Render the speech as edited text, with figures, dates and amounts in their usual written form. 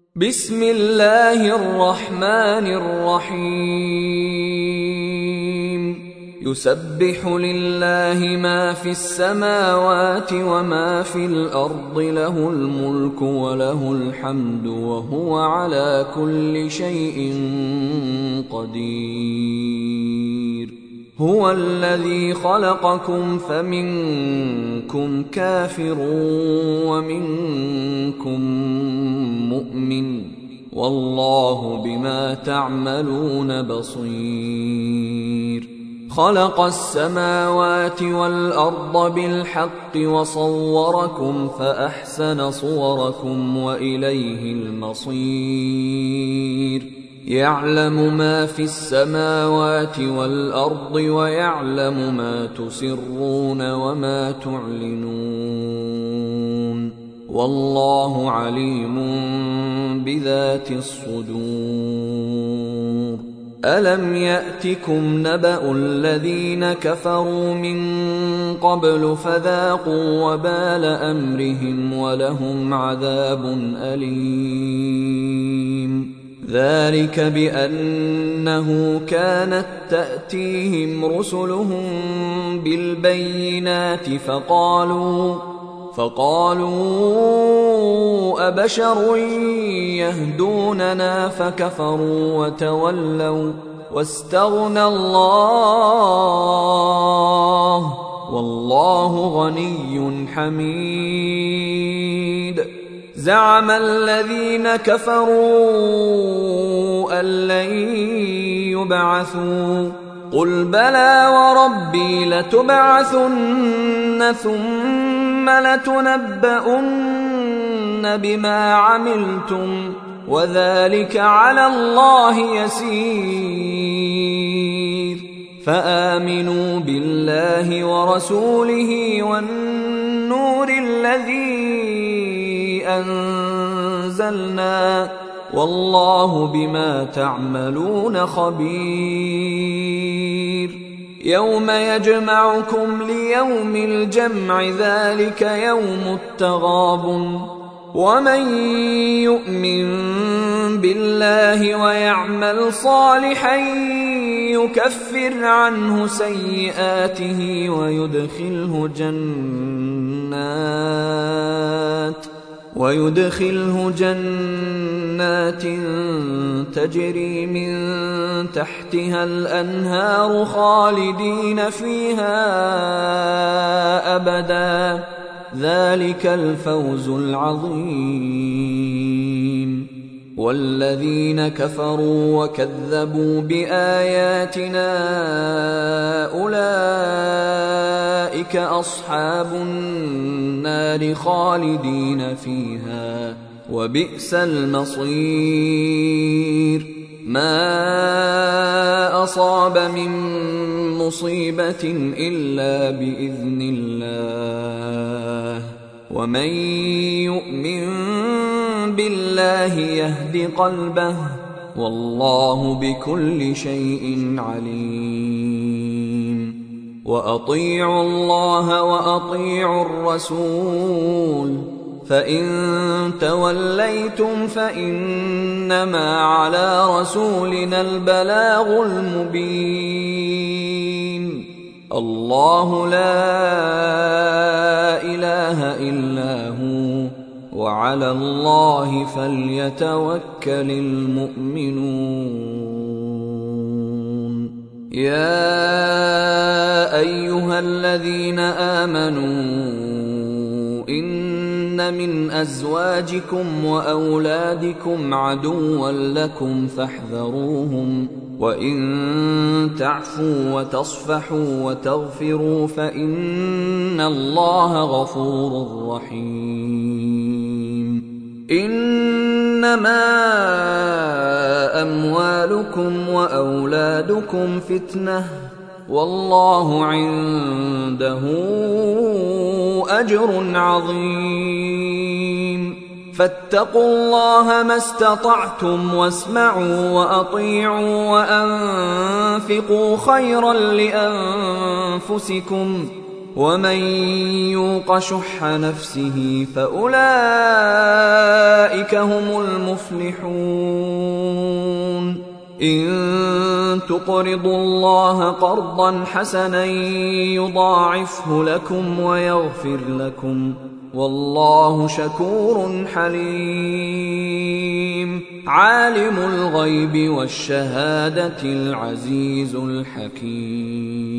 بسم الله الرحمن الرحيم يسبح لله ما في السماوات وما في الأرض له الملك وله الحمد وهو على كل شيء قدير هو الذي خلقكم فمنكم كافر ومنكم مؤمن والله بما تعملون بصير خلق السماوات والأرض بالحق وصوركم فأحسن صوركم وإليه المصير يعلم ما في السماوات والأرض ويعلم ما تسرون وما تعلنون والله عليم بذات الصدور ألم يأتكم نبأ الذين كفروا من قبل فذاقوا وبال أمرهم ولهم عذاب أليم ذلك بأنه كانت تأتيهم رسلهم بالبينات فقالوا أبشر يهدوننا فكفروا وتولوا واستغنى الله والله غني حميد زعم الذين كفروا أن لن يبعثوا قل بلى وربي لتبعثن ثم لتنبؤن بما عملتم وذلك على الله يسير فآمنوا بالله ورسوله والنور الذي أنزلنا والله بما تعملون خبير يوم يجمعكم ليوم الجمع ذلك يوم التغابن ومن يؤمن بالله ويعمل صالحا يكفر عنه سيئاته ويدخله جنات تجري من تحتها الأنهار خالدين فيها أبدا ذلك الفوز العظيم والذين كفروا وكذبوا بآياتنا أولئك أصحاب النار خالدين فيها وبئس المصير ما أصاب من مصيبة إلا بإذن الله ومن يؤمن بالله يهد قلبه والله بكل شيء عليم وأطيعوا الله وأطيعوا الرسول فإن توليتم فإنما على رسولنا البلاغ المبين الله لا إله إلا هو وعلى الله فليتوكل المؤمنون يا أيها الذين آمنوا إن من أزواجكم وأولادكم عدوا لكم فاحذروهم وإن تعفوا وتصفحوا وتغفروا فإن الله غفور رحيم إنما أموالكم وأولادكم فتنة والله عنده أجر عظيم فاتقوا الله ما استطعتم واسمعوا وأطيعوا وأنفقوا خيرا لأنفسكم ومن يوق شح نفسه فأولئك هم المفلحون إن تقرضوا الله قرضا حسنا يضاعفه لكم ويغفر لكم والله شكور حليم عالم الغيب والشهادة العزيز الحكيم